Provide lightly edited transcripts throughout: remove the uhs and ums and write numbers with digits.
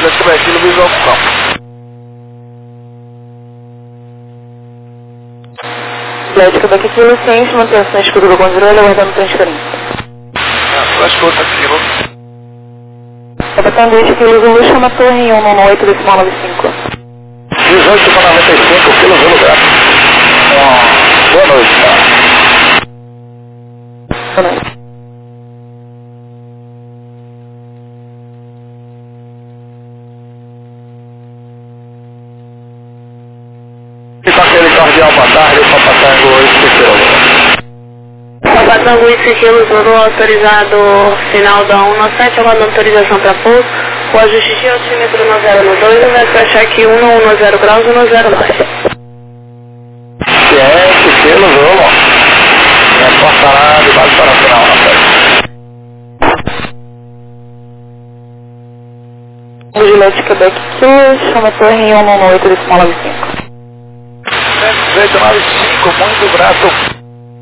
Juliette Quebec Kilo, visual pro campo. Juliette Quebec Kilo, ciente, manutenção escudo do controle, aguardando transferência. Escuta, Kilo. Capitão 2 Kilo Zulu, chama a torre em 198,95. 18,95 Kilo Zulu, grato. Boa noite, tá? Boa noite. E com aquele cardeal, boa tarde, o Papatango, esqueceu. Papatango, Kilo Zulu, autorizado final da 197, aguardando autorização para pouso. O ajuste de altímetro 1012, vai fechar aqui 1010 graus, 109. Ciente, Kilo Zulu. Passará de base para a final, na frente. Juliette Quebec Kilo, chama a torre em 198,95. 195, muito grato.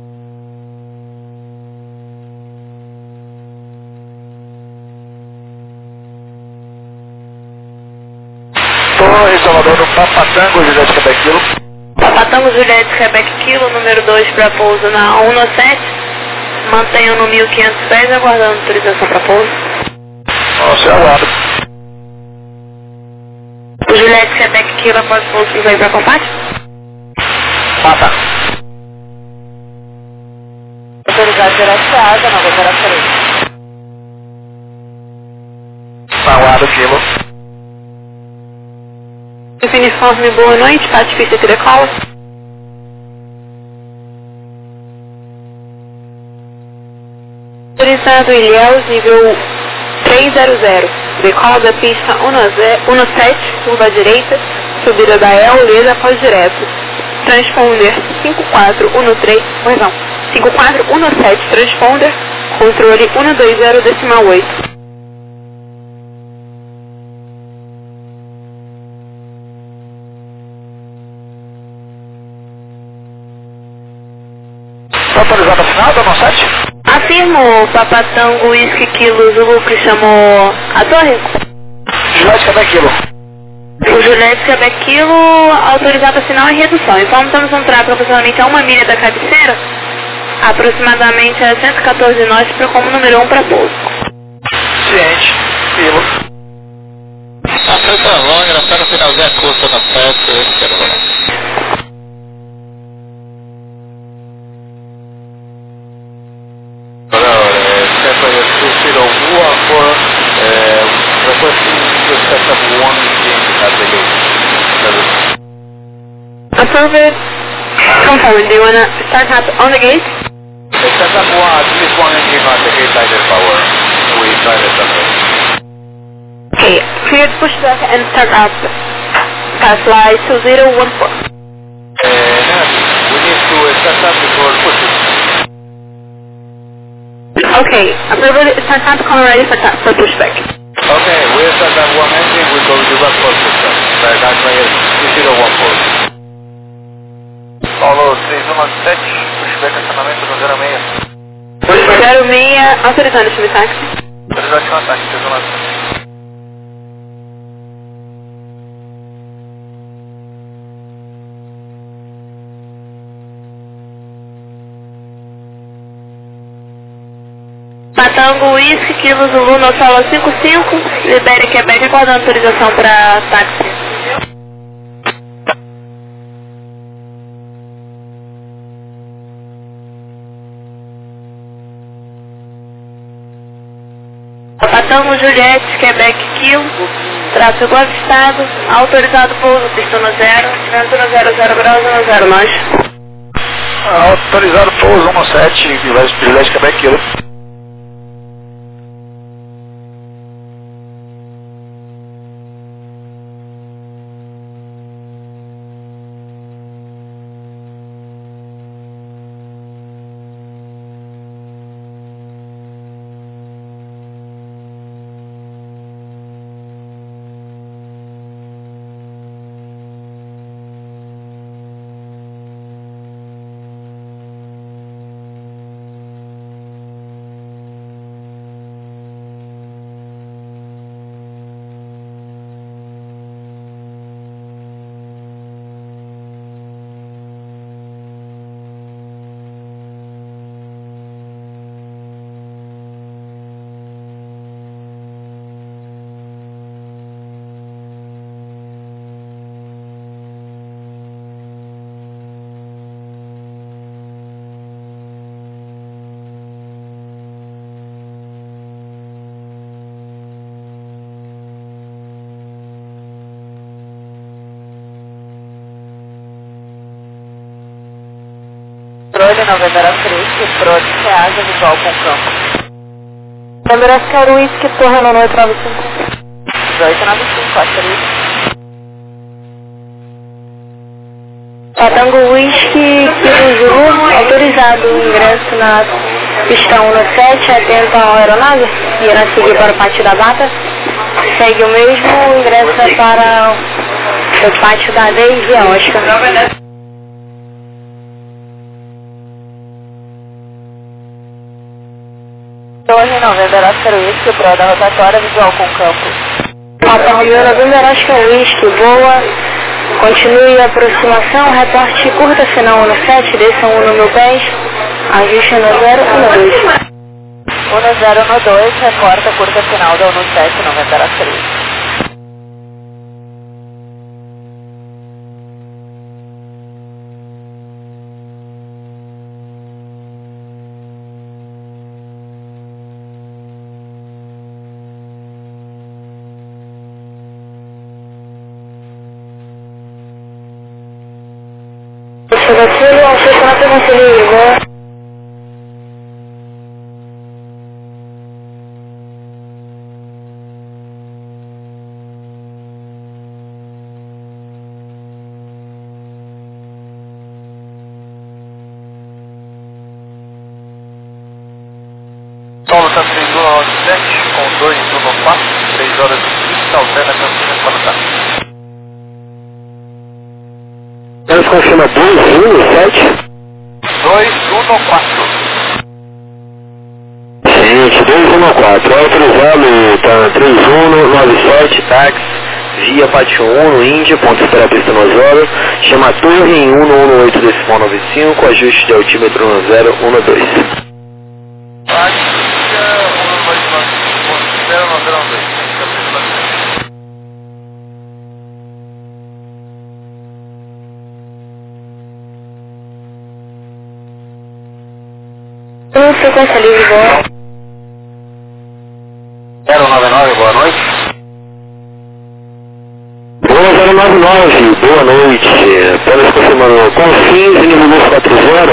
Torre Salvador do Papatango, Juliette Quebec Kilo. Papatango, Juliette Quebec Kilo, número 2 para pouso na 197. Mantenham no 1500 pés, aguardando autorização para pouso. Nossa, aguardo. O Juliette Quebec Kilo após pouso que vai para combate? Mata. Autorizado Juliette Asa, nova operação. Aguardo, Kilo. Uniforme, boa noite, pacifista Tirecola. Autorizado Ilhéus, nível 300. Decola da pista 17, curva à direita, subida da El, leda após direto. Transponder 5417, transponder, controle 120,8. Autorizado a final da 97? Afirmo, Papatango, Whisky Kilo Zulu que chamou a torre? Juliette Quebec Kilo. O Juliette Quebec Kilo, autorizado a sinal e redução. Informamos um tráfego aproximadamente a 1 milha da cabeceira, aproximadamente a 114 nós como número 1 para pouso. Ciente, Kilo. Aceita longa, nós estamos no finalzinho a curta na festa, eu quero ver. Affirmative. Confirm. Do you want to start on the gate? Set up one, at least one engine on the gate idle power. We try to submit. Okay, cleared pushback and start up. Pass fly 2014. We need to set up before pushing. Okay, approved. Start up. Come ready for pushback. Okay, we set up one engine, we go to back for pushback. That's why it's 2014. Paulo 3197, pushback acionamento no 06. 06, autorizando esse ataque. Autorizado ataque, 3197. Patango Whisky, Kilo Zulu, no solo 55, libere Quebec, aguardando autorização para táxi. Patango Juliette, Quebec, Kilo, tráfego avistado, autorizado pouso, pista no 0, vento no 00 graus, 10 nós. Autorizado pouso 17, Juliette Quebec Kilo. November Oscar Whisky, Pro de Ceasa, visual com campo. November Oscar Whisky, Torre no 895. 1895, Oscar Whisky. Tango Whisky, Kilo Zulu, autorizado o ingresso na pista 117, atento à aeronave, irá seguir para o pátio da Bata. Segue o mesmo, o ingresso é para o pátio da D e via Oscar. Torre November Oscar Whisky, Pro da rotatória, visual com campo. Papa Romeo November Oscar Whisky, boa. Continue a aproximação, reporte curta final 17, desça 1 no 1010, ajuste no 012. 1012, reporta curta final da 17, November Oscar Whisky. Vacilo, autostrada Conselheiro, né? Solo está 3197 com 214, 3 horas e 30, alterna Campinas para o carro. Eles confirma 217? 214. Gente, 214, autorizado, tá 3197, táxi, via Pátio 1, no Índia, ponto espera pista no Osório, chama Torre em 118 decimal 95, ajuste de altímetro no 012. Frequência livre, boa. 099, boa noite. Boa 099, boa noite. Apenas confirmando, Confins, nível 240?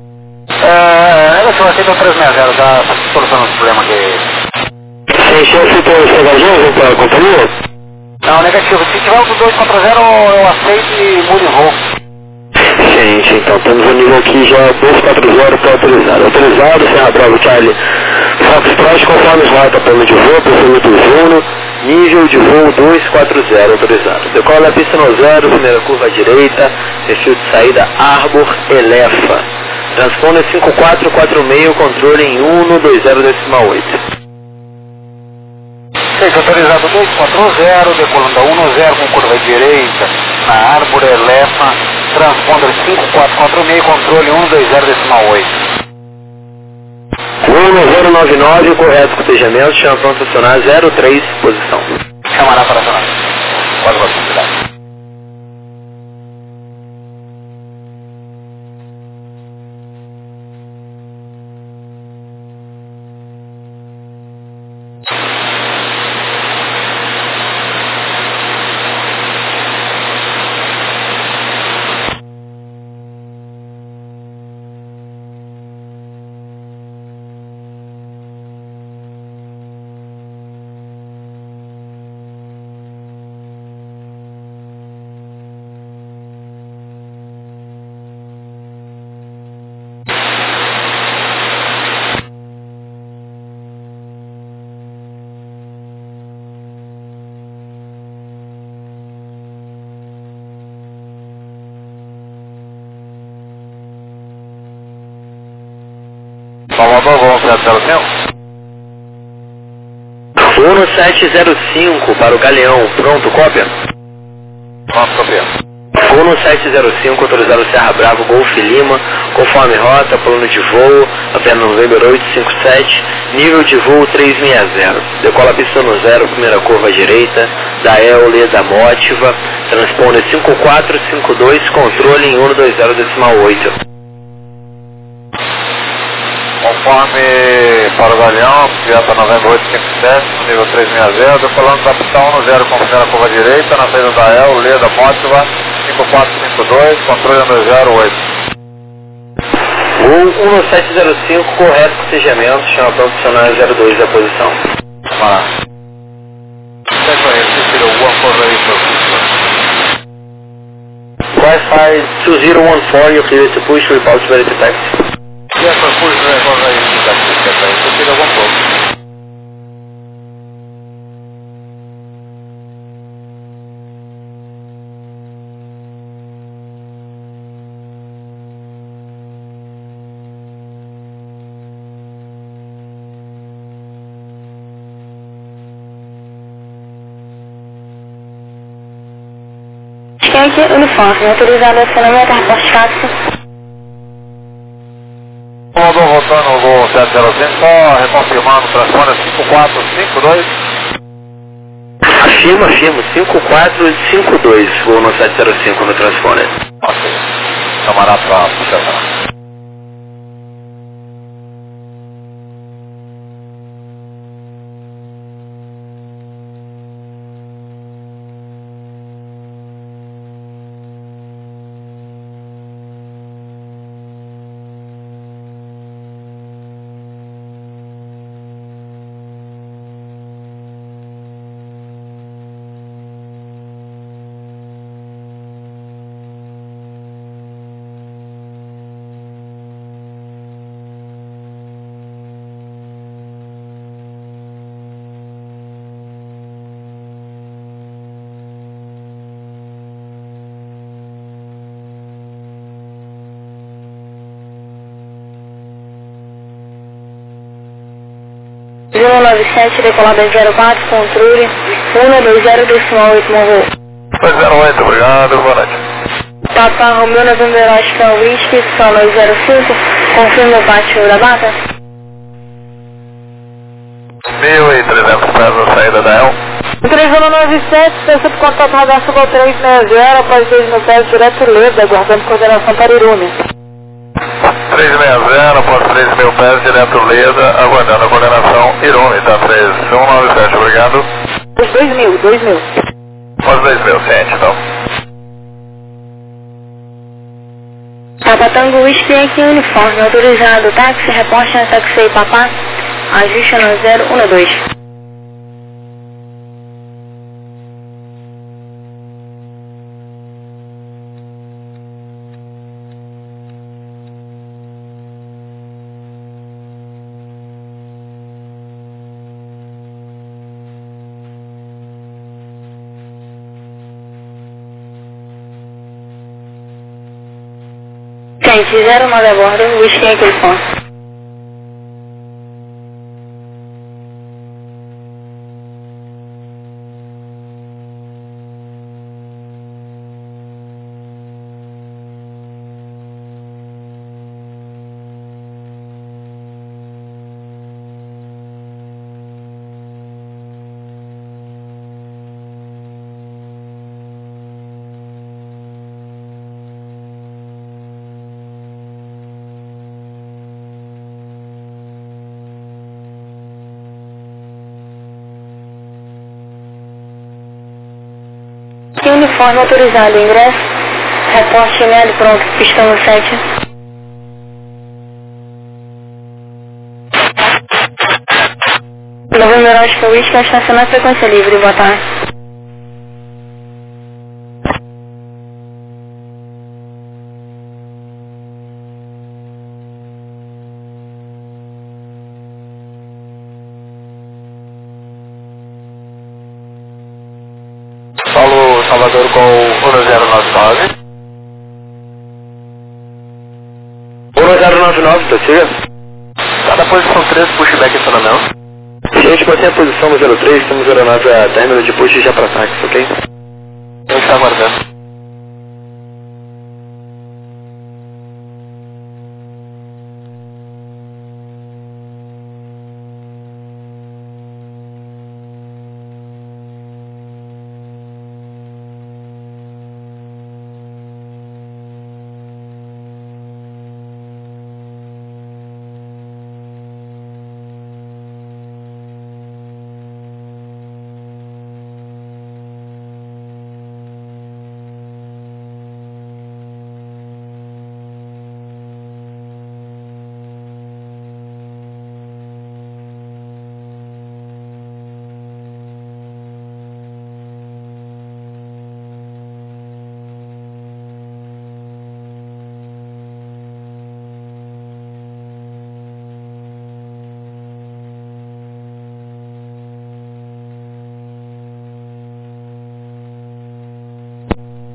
Eu sou aqui do 360, tá solucionando o problema aqui. Sem chance para o Segajão para a companhia? Não, negativo. Se tiver o do 240, eu aceito e mudo em voo. Gente, então temos o nível aqui já 240 para autorizado. Autorizado, Serra Bravo Charlie Foxtrot, conforme rota, plano de voo, perímetro Juno, nível de voo 240, autorizado. Decola a pista no 0, primeira curva à direita, perfil de saída Arbor Elefa. Transponder 5446, controle em 120.8. Autorizado 240, decolando a 10 com curva à direita, na Arbor Elefa, transponder 5446, controle 120.8. 1099, correto cotejamento, chama pronto acionar 03, posição. Chamará para acionar. Pode possibilidade. Salvador, vamos para o seu? 1705 para o Galeão, pronto, cópia? Pronto, cópia. 1705, autorizado Serra Bravo, Golf Lima, conforme rota, plano de voo, apenas November 857, nível de voo 360. Decola a pista no 0, primeira curva à direita, da Eole, da Motiva, transponder 5452, controle em 120.8. Conforme para o Galeão, Fiat Novembro 857, nível 360, decolando da pista 10 com primeira curva à direita, na saída da El, da Motiva, 5452, controle 208. 1705, correto com segmento, chama para funcionário 02 da posição. Vamos lá. Check for him, 2014 ready for push. Wi-Fi 2014, you're clear to push, report ready to taxi. Yes, for push, record ready to taxi, check for him, 2014. Skank uniforme, autorizado a acionamento, reporte táxi. Comandou voltando o voo 705, só reconfirmando o transponder 5452. Afirma, 5452, voo no 705 no transponder. Ok. Camarada para puxar. Zulu 97, decolada 04, controle 120 morro. 208, obrigado, boa noite. Papa Romeo November Oscar Whisky, só 205, confirma o bate da bata. 1.300 pés na saída da El. 3097, desce por contato radar Sul 360, após 2 mil pés direto Leda, aguardando coordenação para Irume. 360, após 3.000 pés, direto Leda, aguardando a coordenação Irume, tá 3197, obrigado. Os 2.000. Após 2.000, ciente, então. Papa Tango Whisky aqui em uniforme, autorizado, táxi, reporte na taxi Papá, ajuste no 012. Gente, 09 a bordo, Whisky aqui em uniforme. Aqui uniforme autorizado, ingresso, reporte médio pronto, pistão no 7. Novembro Oscar Whisky, estacionar frequência livre, boa tarde. Paulo Salvador com o 1099. 1099, tá chega? Cada posição 3, pushback e acionamento. Gente, mantém a posição no 03, temos aeronave a término de push já para táxi, ok? A gente está aguardando.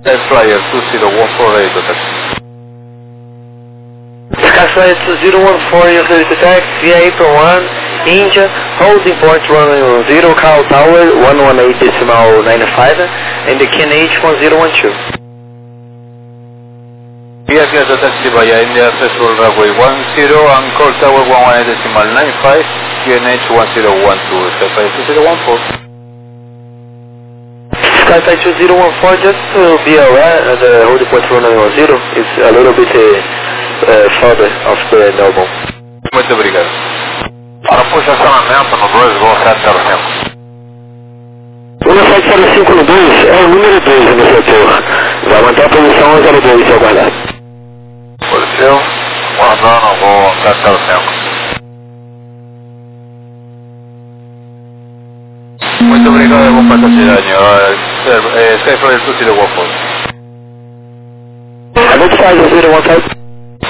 Sky Flyer 2014 taxi. Sky Flyer 2014, you're clear to taxi via April 1, India, holding port runway 10, Cal Tower 118.95, and the KNH 1012. Via Piazza Taxi via India, Festival Runway 10, and Call Tower 118.95, QNH 1012, Sky Flyer 2014. Sky Flyer 2014, just to be aware, the holding port runway 10 is a little bit further of the normal. Muito obrigado. Para posicionamento no 2, voo 705. 1705 no 2 é o número 2 no setor. Vai manter a posição 02 se aguardar. Posição, guardando, voo 705. Muito obrigado, bom passageiro. Sky Flyer 2014. Identify the 015.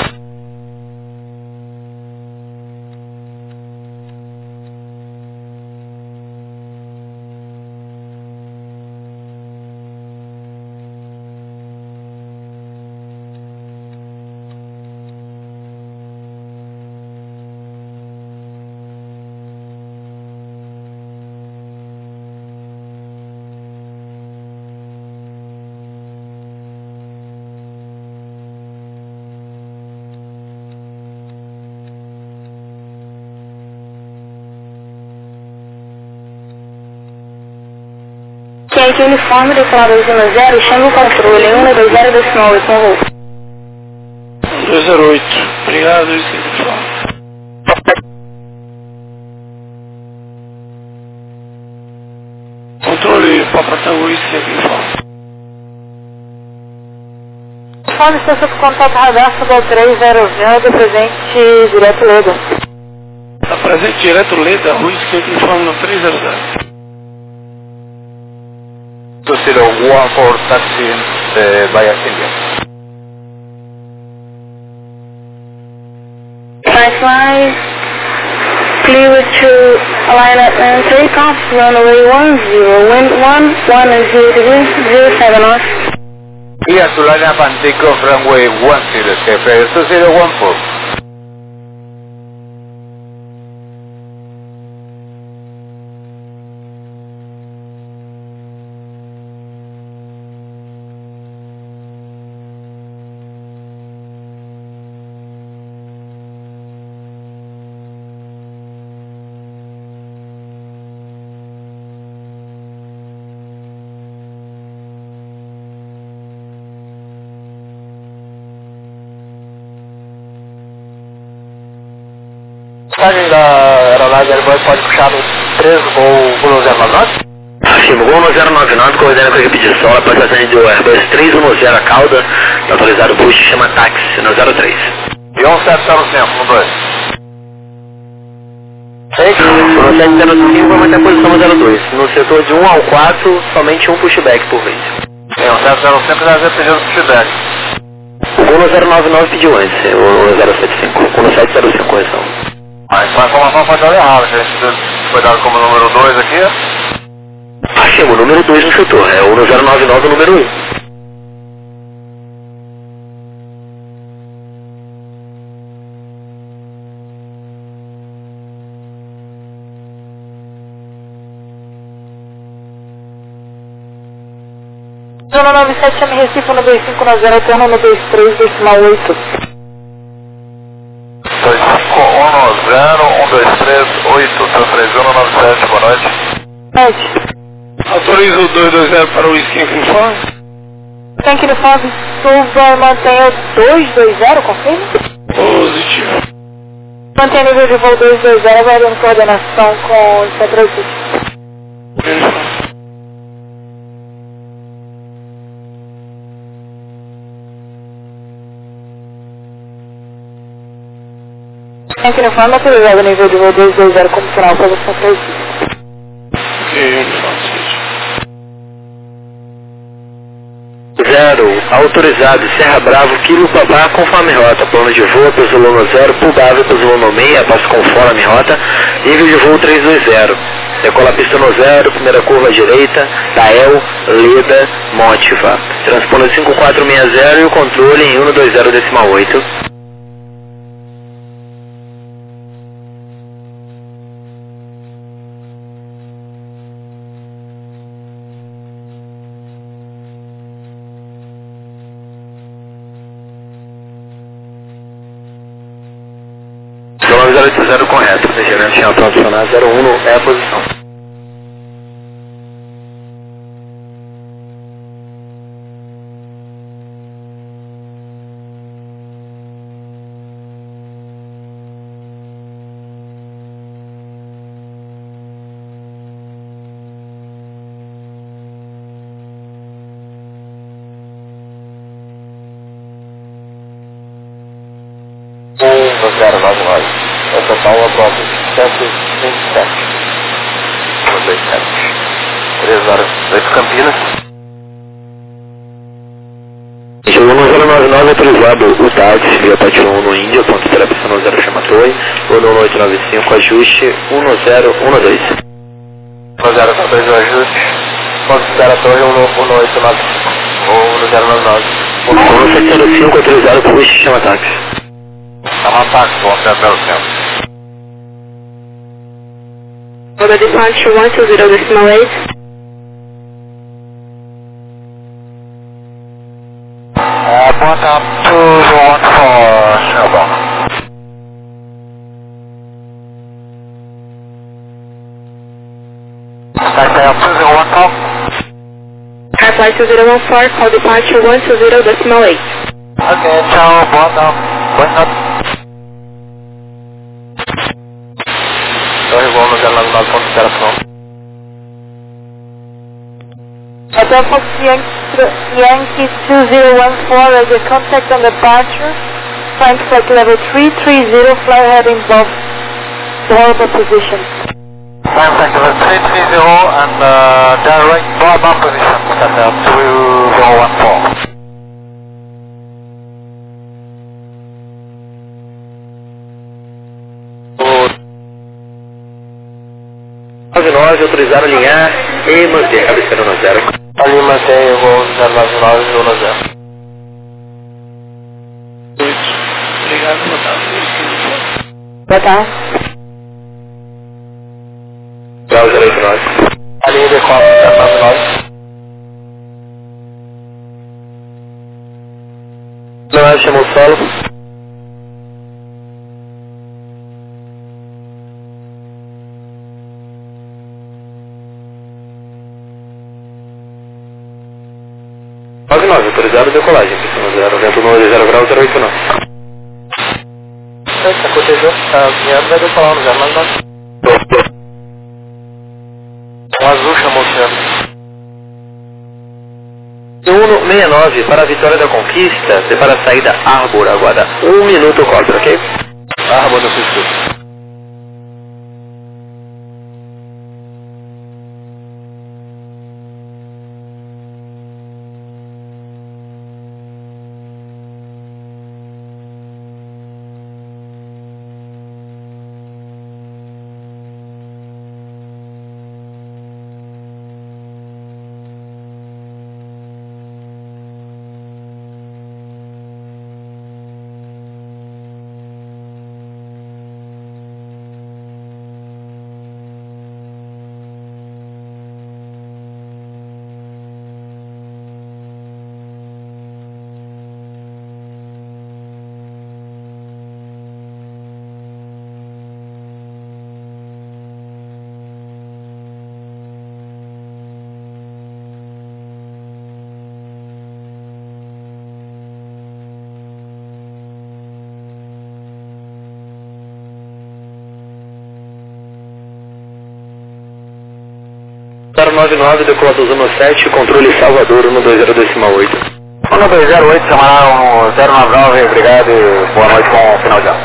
Quente uniforme, declarado 0, chama o controle 120 decimal 8 com voo. 208, obrigado, uniforme. Controle Papa Tango Whisky, uniforme. Uniforme está sob contato radar sobre o 300, presente direto Leda. Está presente direto Leda, Whisky, uniforme no 300. 2014 taxi via India. Skyfly, clear to align up and take off, runway 10, wind 110 degrees, 07 knots. Via to line up and take off runway 10, Sky Flyer 2014. Mensagem da aeronave Airbus pode puxar no 3 ou 099? Afirmo, Gol 099, coordenando com a equipe de sola, passageiro do Airbus 310 a cauda, autorizado push, chama táxi no 03. E 1705, no 2. 1705 vai manter a posição no 02. No setor de 1 ao 4, somente um pushback por vez. Tem 1705 já pediu pushback. O Gol 099 pediu antes, o 075, o 705 correção. A informação foi dada errada, a gente foi dado como número 2 aqui. Achei o número 2 no setor, é o 099 o número 1. Zona 97, chame Recife no 2590, retorno no 23, decimal 8. 2510123, Zona 97, boa noite. Autoriza o 220 para o Whisky Uniforme. Tanque uniforme, suba, mantenha o 220, confirma? Positivo. Mantenha nível de voo 220, aguardando coordenação com o 737. Uniforme. Tanque uniforme, autorizado nível de voo 220 como sinal para o 737. Ok, uniforme. 0, autorizado, Serra Bravo, Kilo Babá, conforme rota, plano de voo, Pesolano 0, Pulgável, Pesolano 6, passo conforme rota, nível de voo 320. Decola a pista no 0, primeira curva à direita, Dael, Leda, Motiva. Transponder 5460 e o controle em 120,8. Km 080 correto, desviamento chão tradicional 01 é a posição. O total aprova 127. 3 horas 8 Campinas. 1099 autorizado o táxi via Pátio 1 no Índia, ponto de pista no 0 chama Torre, ou no 1895, ajuste 1012. 1092 o ajuste, ponto de Serra Torre 1895, ou 1099. 1705 autorizado por West chama táxi. Chama táxi, vou até o centro. For the departure 120.8. Bota 2014, Shelbourne. Taxi 2014. Airflight 2014, call departure 120.8. Ok, tchau, boa noite. Torre Gol no 099, ponto de Serra. Hotel Fox Yankee 2014 as a contact on departure. Flying flight level 330, fly heading Bob Bravo position. Flying flight level 330 and direct Bravo position, Hotel 2014. Autorizaram alinhar e manter a cabeceira no 0. Ali mantém o voo 099 e voo no 0. Obrigado, boa tarde. Boa tarde. Grau 089. Ali decola 099. Não chamou o solo. Autorizado decolagem, pista no 0, vento no 0 grau 089. Acotejou, viando vai decolar no 099. O azul chamou o oceano. 169 para a Vitória da Conquista, e para a saída Arbor, aguarda 1 minuto corta, ok? Arbor no circuito. Para 99, decolador 17, controle Salvador 120,8. 1208, chamaram 099, obrigado e boa noite com o final de ano.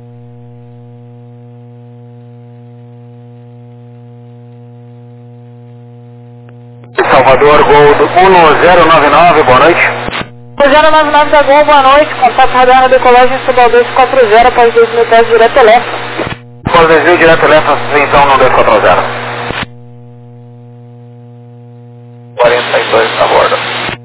Salvador, Gol do 1099, boa noite. 099 da Gol, boa noite. Contato radar na decolagem Subal 240 após 2 mil pés direto elétrico. Por desvio direto elétrico, então no 240. 62 a bordo.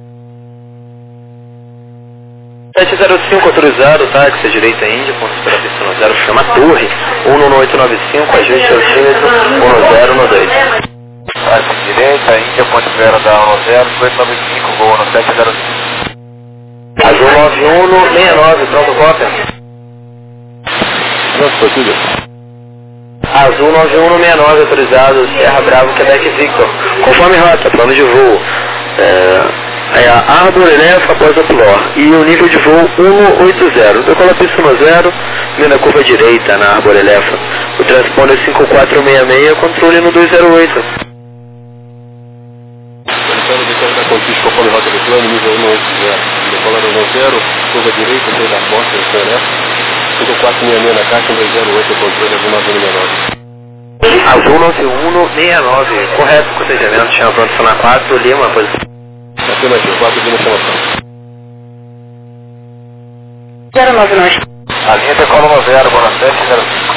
705 autorizado, táxi direita Índia, ponto de operação 0, chama Torre, 11895, ajuste altímetro 1012. Táxi direita Índia, ponto de espera da 10895, voo no 705. Azul 9169, pronto, cópia. Pronto, partida. Azul 9169, autorizado, Serra Bravo, Quebec Victor. Conforme rota, plano de voo. É a Arbor Elefa após a Plor. E o nível de voo 180. Decola pista 10, vindo na curva direita na Arbor Elefa. O transponder 5466, controle no 208. Verificando o detalhe da Conquista conforme rota do plano, nível 180. Decolar 10, curva direita, meio da porta, estação Elefa. 5466 na caixa, 208, controle azul 9169. Azul 9169, correto, cotejamento, chama pronto, na 4, Lima, posição. Afirmativo, 4 de chamação. 099. A linha decola 10, boa 705.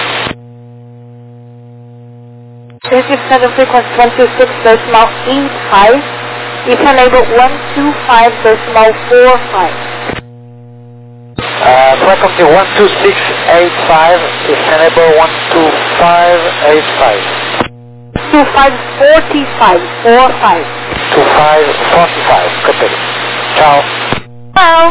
Receive 7 frequency 126.85. If enable 125.45. Frequency 12685, if enable 12585. 2545. 45. 2545, copy. Tchau. Tchau.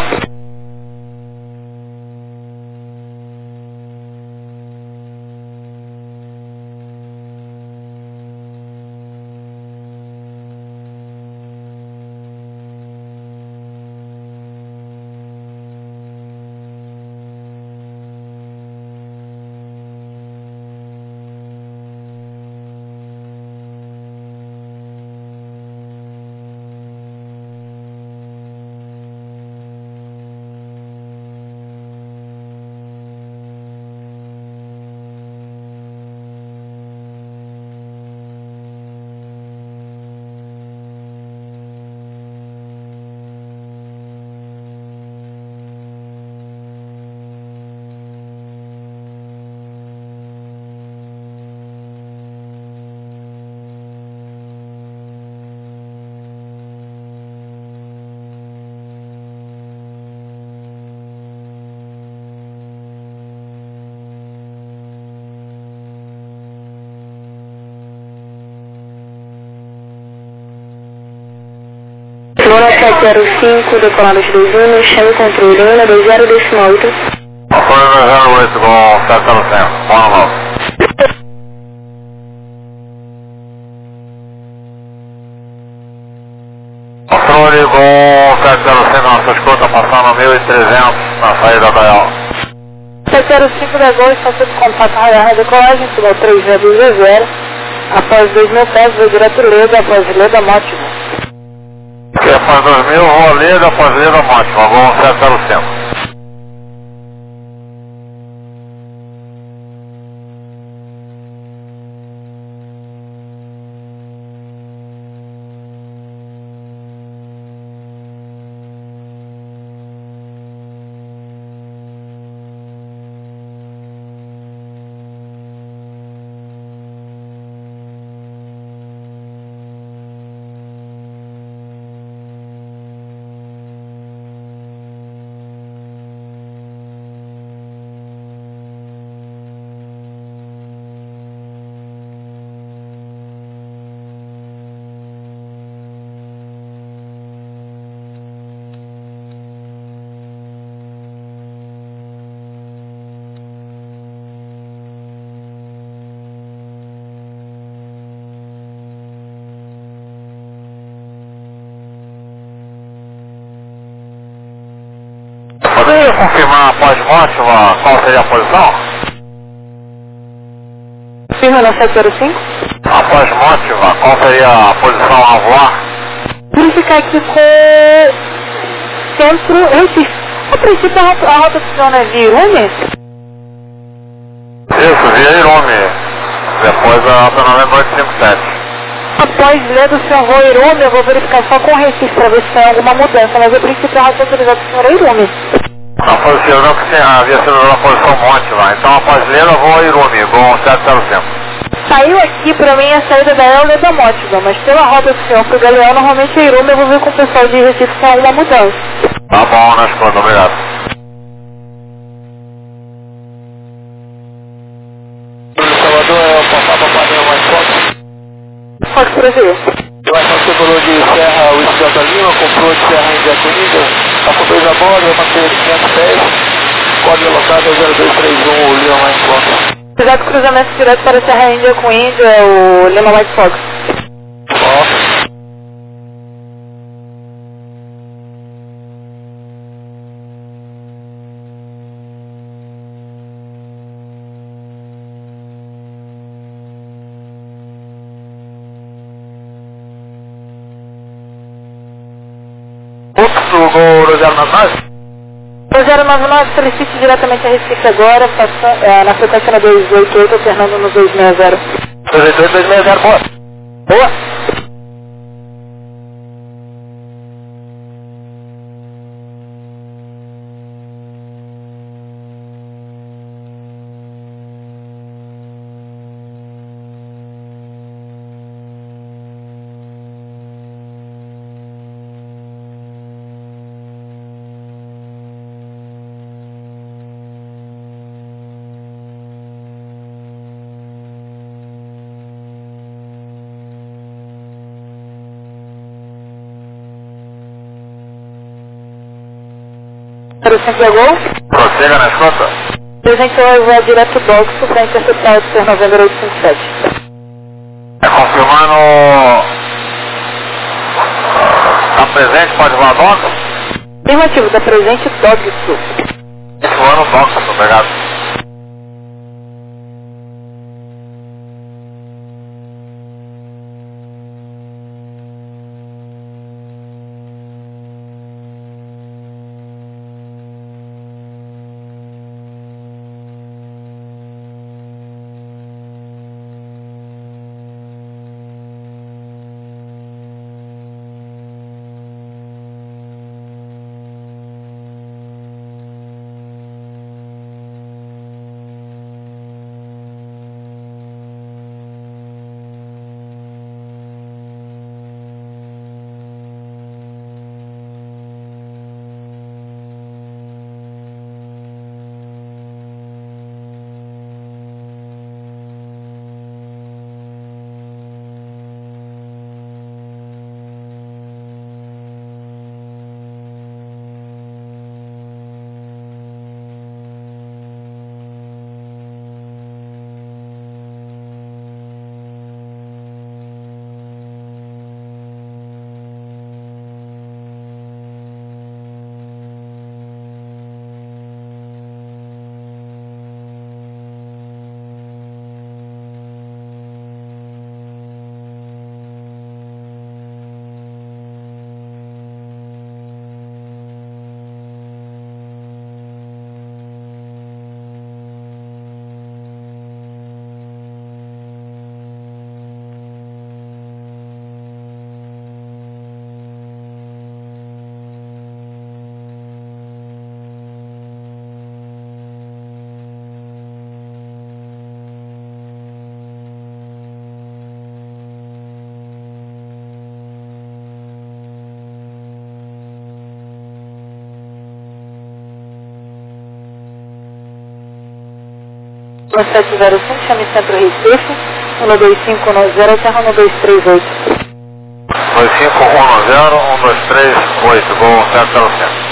Luna 705, decolando de 21, chame controle, Luna 20.8. Controle 208 com 705, bom novo. Controle com 705 na sua escuta, passando 1300 na saída da El. 705 da Gol está sob contato radar, decolagem, sinal 3020, após 2.000 pés, vou direto Leda, após Leda, Mótimo. Após 2000, rua Leda, após Leda, Mótimo, voo 705. Poderia confirmar após Mótimo qual seria a posição? Firma na 705? Após Mótimo, qual seria a posição a voar? Verificar aqui com centro Recife. A princípio a rota do senhor é via Irume? Isso, via Irume. Depois a rota novembro 857. Após ler do senhor voo Irume, eu vou verificar só com o Recife para ver se tem alguma mudança, mas a princípio a rota autorizada do senhor é Irume. Não, foi o senhor que havia sido na posição Monte lá. Então após ler eu vou a Irume, voo 705. Saiu aqui pra mim a saída da Elda da Mótica, mas pela rota do senhor pro Galeão, normalmente a Iruma eu vou ver com o pessoal de Recife com alguma mudança. Tá bom, na escuta, obrigado. Salvador é o Papai mais forte. Pode trazer. Vai você falou de Serra Whisky Lima, comprou de Serra Índia Corrida, acompanhou a bordo, vai manter 510, código locado 0231, o Lima mais forte. Exato, cruzamento direto para a Serra Índia com Índia, o Lima White Fox. Ó. Ops, o Gol Rogério nas naves? 099, solicite diretamente a Recife agora, na frequência na 288, alternando no 260. 288, 260, boa. Boa. Para o Santiago, Prossiga na escuta. presente vai direto do Oxo para interceptar o Sr. Novembro 857. Confirmando. Tá presente, pode voar Doxa? Afirmativo, está presente Dog Sul. Voando Doxa, obrigado. No 705, chame Centro Recife, 12510, terra 1238. 2510, 1238, Gol 705.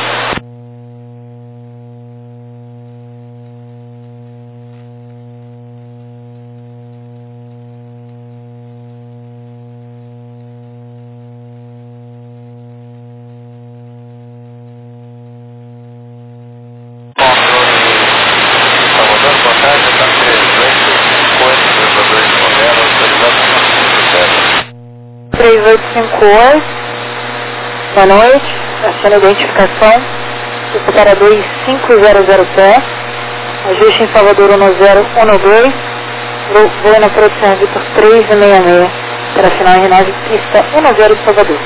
Boa noite, achando a identificação, para 2500 pé, ajuste em Salvador 1012, voo na produção Vitor 366, para final em Renove, pista 10 de Salvador.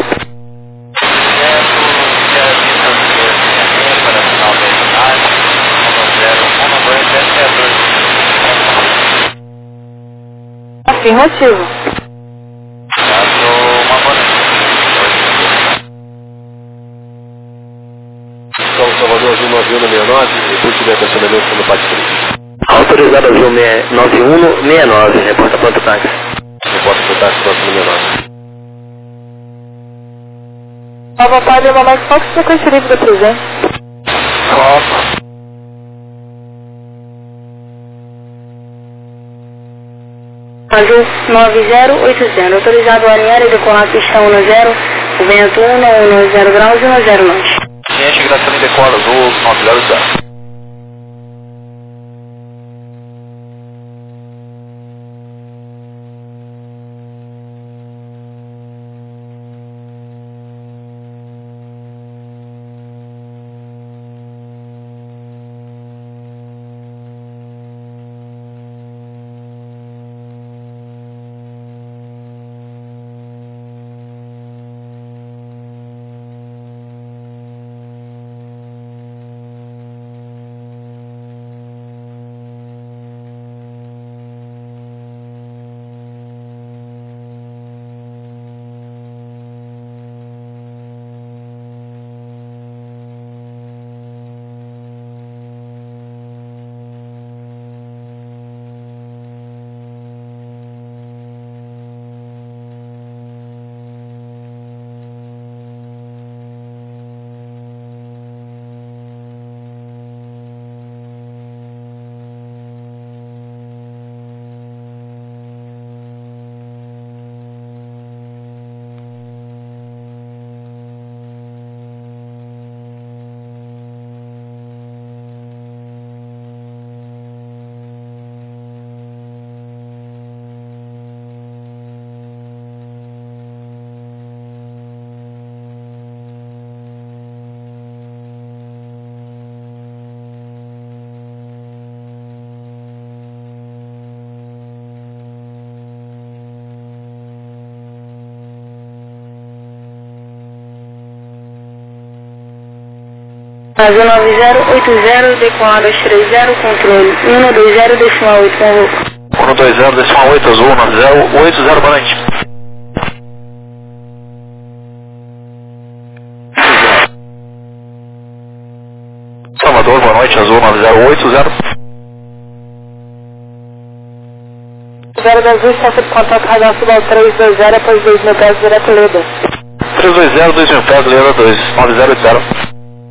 Afirmativo. Caso uma bonita. São Salvador Azul 9169, república de estacionamento no Pátio 3. Autorizado Azul 9169, reporta quanto táxi? Reporta para o táxi 969. Nova Padre, Mamãe Fox, frequência livre da presente. Azul 9080, autorizado a alinhar e decolar pista 10, o vento 10 graus e 10 nós. Ciente, Graça Linda Decora Azul 900. Azul 9080, decolar 230, controle 120, decimal 8, convoco. 120, decimal 8, Azul 9080, boa noite. Salvador, boa noite, Azul 9080. 0 da Azul, está sob contato radar Subal 320, após 2000 pés, direto Leda. 320, 2000 pés, Leda 2, 9080.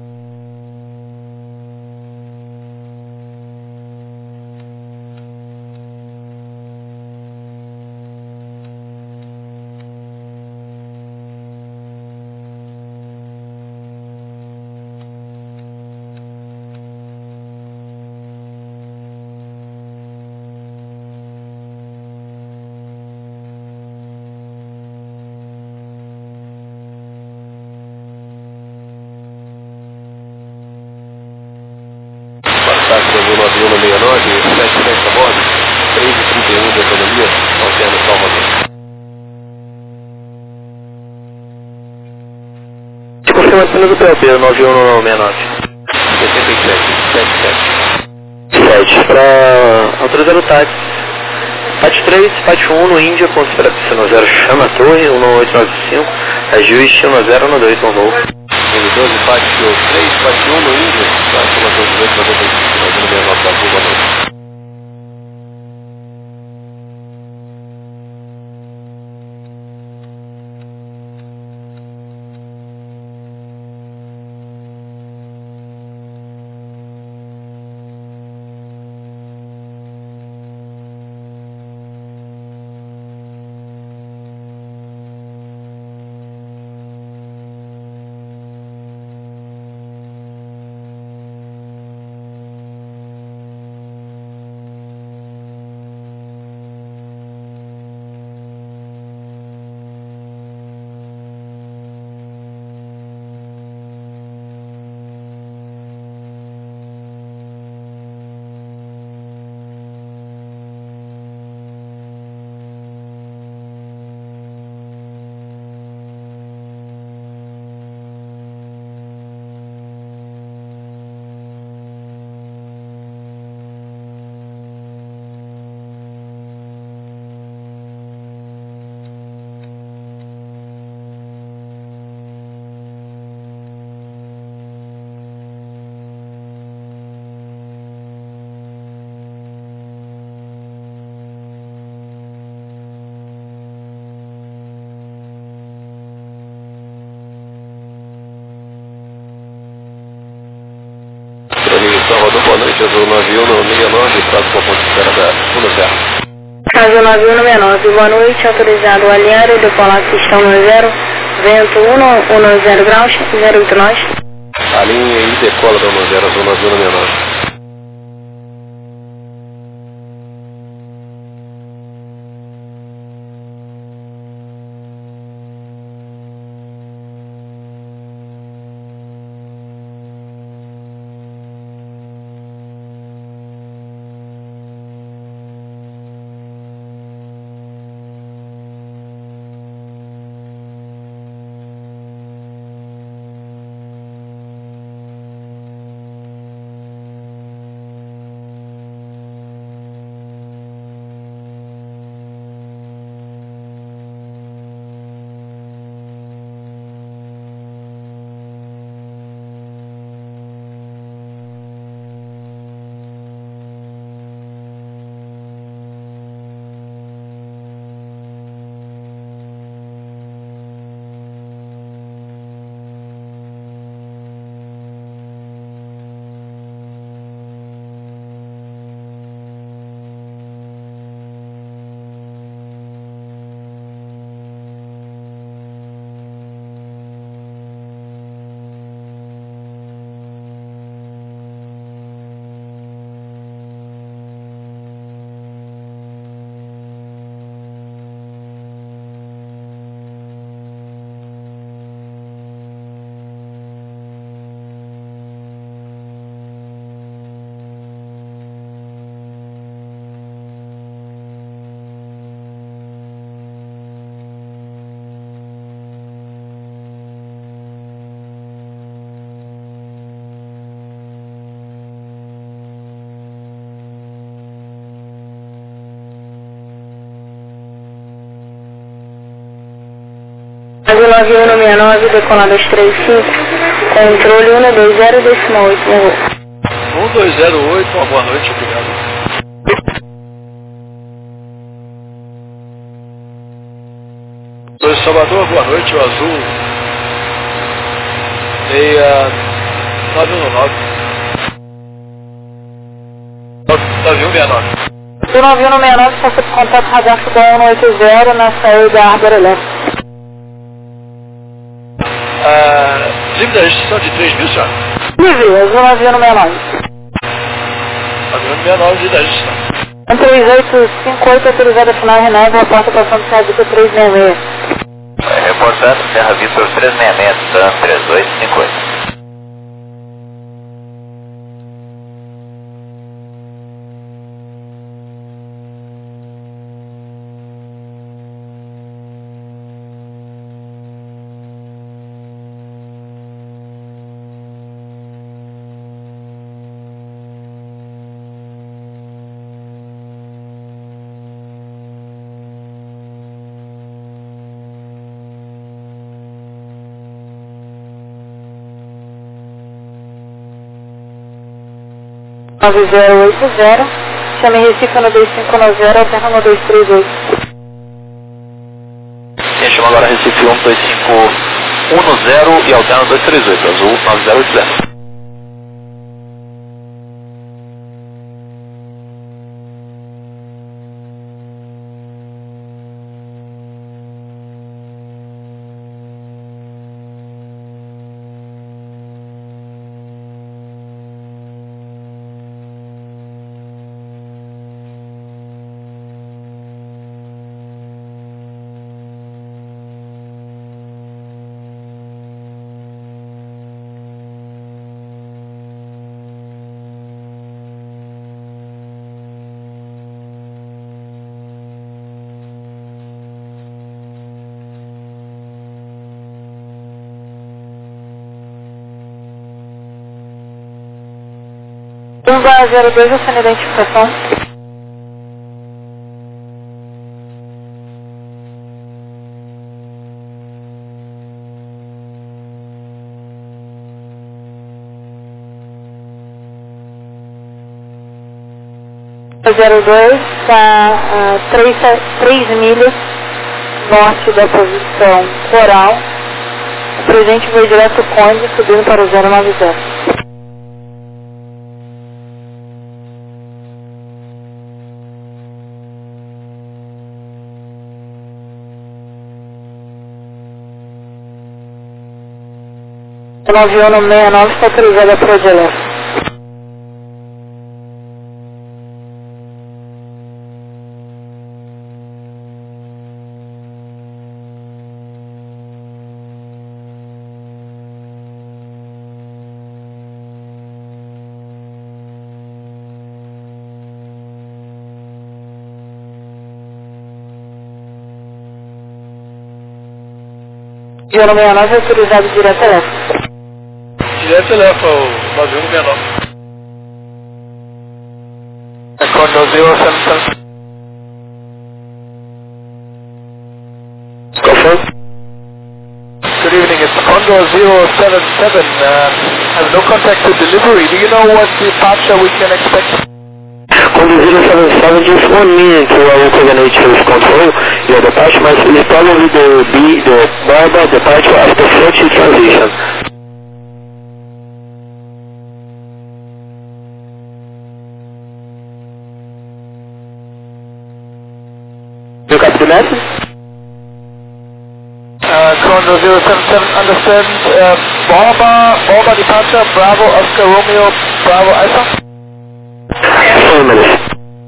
Táxi Azul 9169, 77 a bordo, 3h31 de economia, alterna Salvador. Te confirmação do PLP 9169. 77, 7 para autorizar o táxi. Pátio 3, Pátio 1 no Índia, ponto para piscina 0, chama a torre, 1895, ajuste 1012, com voo. N12, Pátio 3, Pátio 1 no Índia, Pátio 1895, Azul 69 da Azul, boa noite. Azul 9169, próximo ao ponto de espera da 10. Azul 9169, boa noite, autorizado o alinhar e decolar pistão 10, vento 110 graus, 08 nós. Alinha e decola da 10, Azul 9169. Azul 9169, decolar 235, controle 120, décima 8, 1208, uma boa noite, obrigado. Salvador, boa noite, o Azul 6999. 9169. Azul 9169, força de contato radar Sudão 180 na saída Árbor Elétrica. Livre da restrição de 3.000, senhor? Livre, Azul 9169. 9169, livre da restrição. 3858, autorizada final Renove, reporta passando Serra Vitor 366. Reportando Serra Vitor 366, TAM 3858. Nove 080, chame Recife no 2590, alterna no 238. Quem chama agora Recife 12510 e alterna 238, Azul 9080. Tumba 02, essa é identificação. Tumba 02, está 3 milhas norte da posição Coral. O presente foi direto Conde, subindo para o 090. 91 69 está autorizada para o delay. Avião 69 autorizado direto elétrico. Direto leva o 9169. Condor 077. Confirm. Good evening, it's Condor 077. Have no contact with delivery. Do you know what departure we can expect? Condor 077, just 1 minute to coordinate with control, your departure, but it's probably the Barbara departure after 40 transition. You copy the message? Condor 077, understand. Barbara departure, Bravo Oscar Romeo, Bravo Alpha. 4 minutes.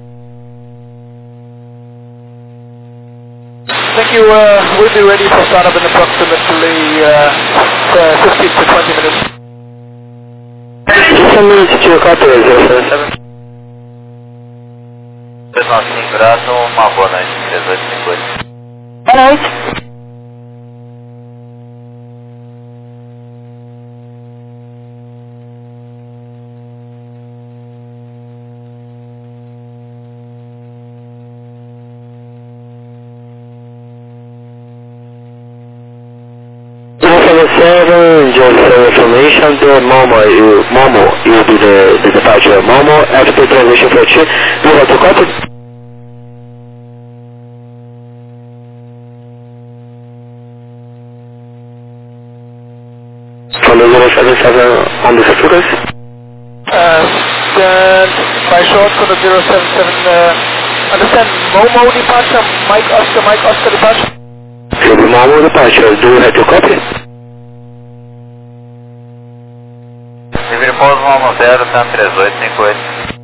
Thank you. We'll be ready for startup in approximately 15 to 20 minutes. Just a minute to your copy 077. 395 Braço, uma boa noite, 3850. Boa noite. Just for information, the Momo will be the departure of Momo after transition for Chi. You have to copy? From the 077 on the frequency? Stand by short for the 077. Understand Momo departure, Mike Oscar departure. So the Momo departure, do you have to copy? Livre pouso Momo 0, 3858.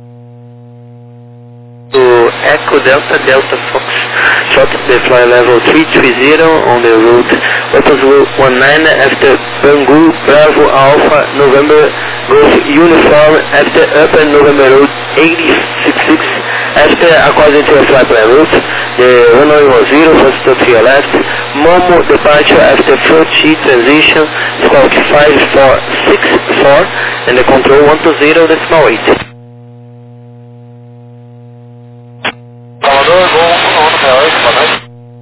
To Echo Delta Fox, short the flight level 330 on the route Opus 19 after Bangu Bravo Alpha November Golf Uniform after Upper November Road 866 after according to the flight plan route the runway was 0 first to your left Momo departure after 4G transition squawk 5464 and the control 120.8. Salvador, Gol 168, boa noite.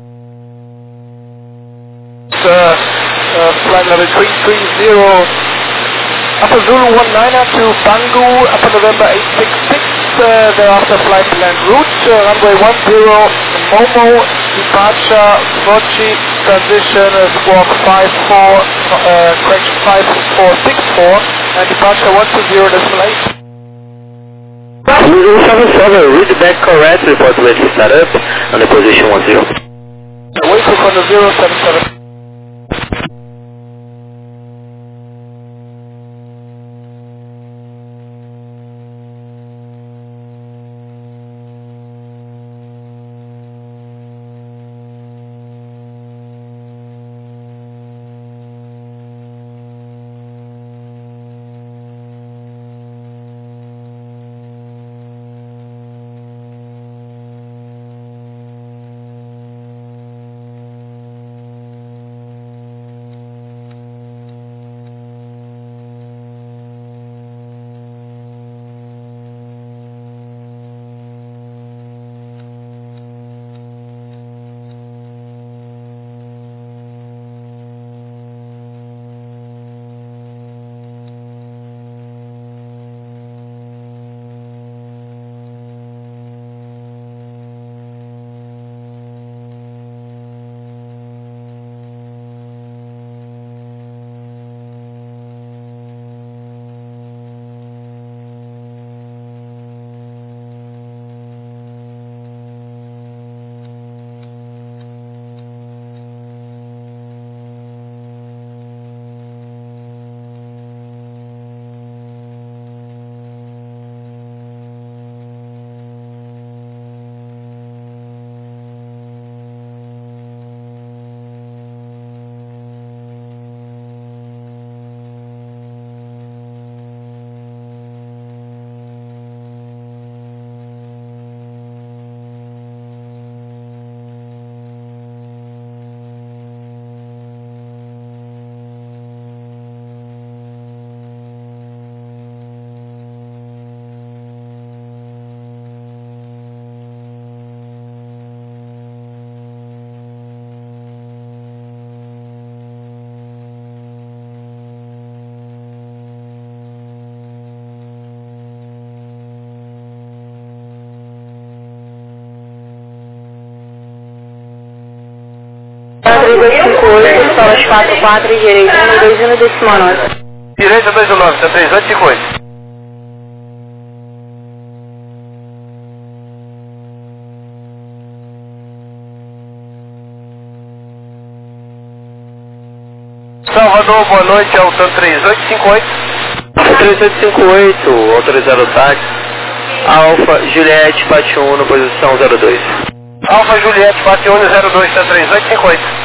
Flight level 330, Upper Zulu 19 to Bangu, Upper November 866, thereafter flight land route, runway 10, Momo, departure, Sochi, transition, squawk 5464, and departure 120.8. 077, read back correct, report ready to start up on the position 10. Wait for the 077. 1258, solas 44 e direita 121 decimal 9. Direita 219, tá 3858. Salvador, boa noite, Altan 3858. 3858, autorizado o táxi. Alfa Juliette bate 1 na posição 02. Alfa Juliette, bate 1 02, tá 3858.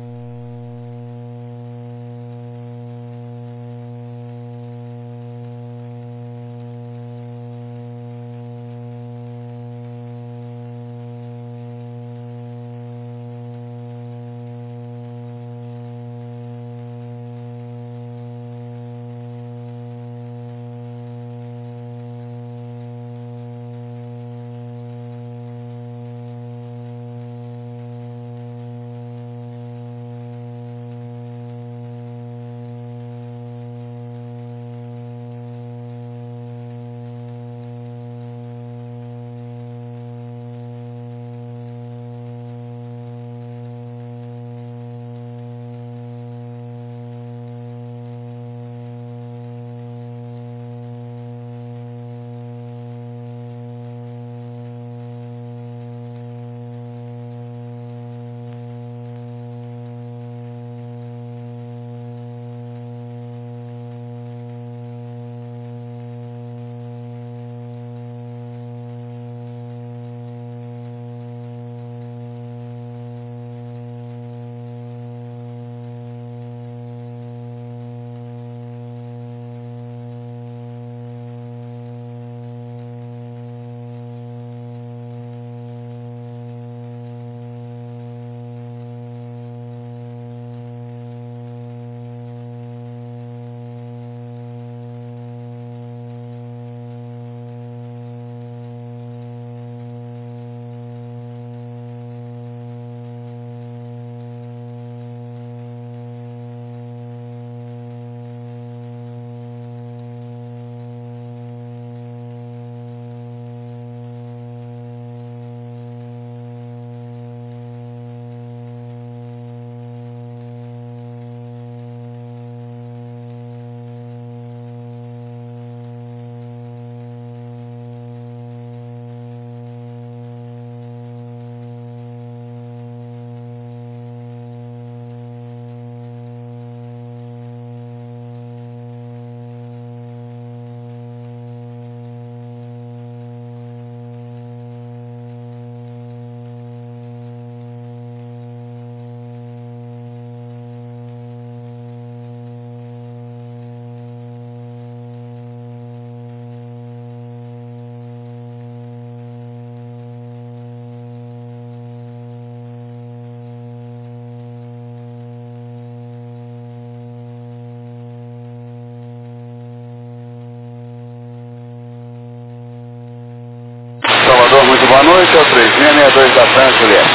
Salvador, muito boa noite, é o 3662 da França, Juliette.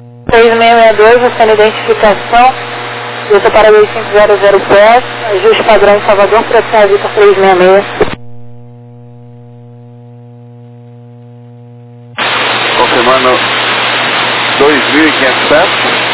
3662, você tem identificação, Delta Paraguai 500 PS, ajuste padrão em Salvador, processo Vitor 366. Confirmando 2.500 pés,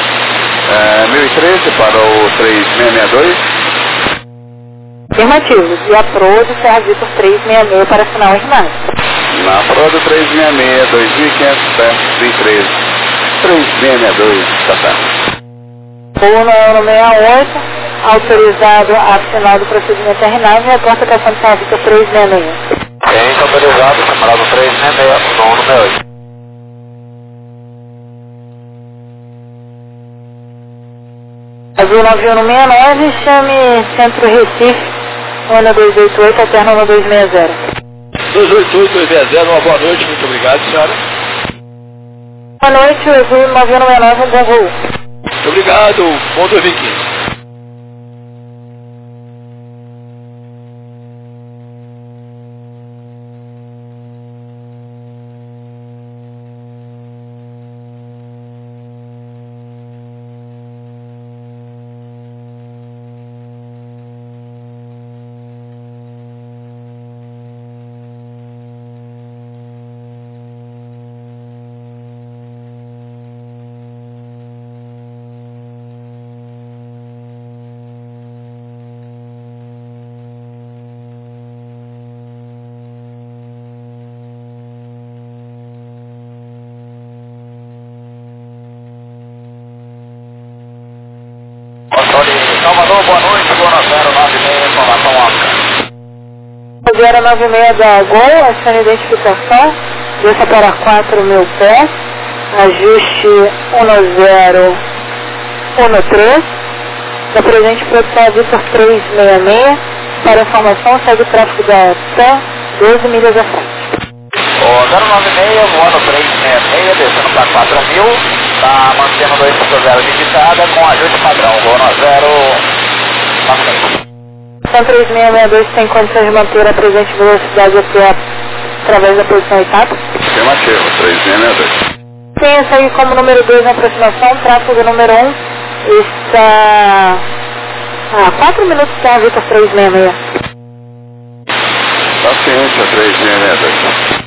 1013 para o 3662. Afirmativo, e a Pro do Serra Vitor 366 para final RMAS. Na Prodo 366, 2.500 pés, 1013, 3662, tá certo. Voo no 68, autorizado a final do procedimento RNAV e a constatação do Serra Vitor 366. Tem autorizado, camarada 366, no 168. Azul 9169, chame Centro Recife, Ana 288, alterna Ana 260. 288-260, uma boa noite, muito obrigado, senhora. Boa noite, Azul 9169, um bom voo. Muito obrigado, bom 2015. 096 da Gol, acione identificação, desça para 4.000 pés, ajuste 1013, da presente produção Vitor 366, para informação segue o tráfego da TAM 12 milhas à frente. O 096, voando 366, descendo para 4.000, está mantendo 2.0 digitada com ajuste padrão, voando a 0 na frente. São 3662 tem condições de manter a presente velocidade até através da posição etapa? Afirmativo, 3662. Tenha segue como número 2 na aproximação, tráfego número 1 está a 4 minutos da Vitor 366. Paciência, 3662.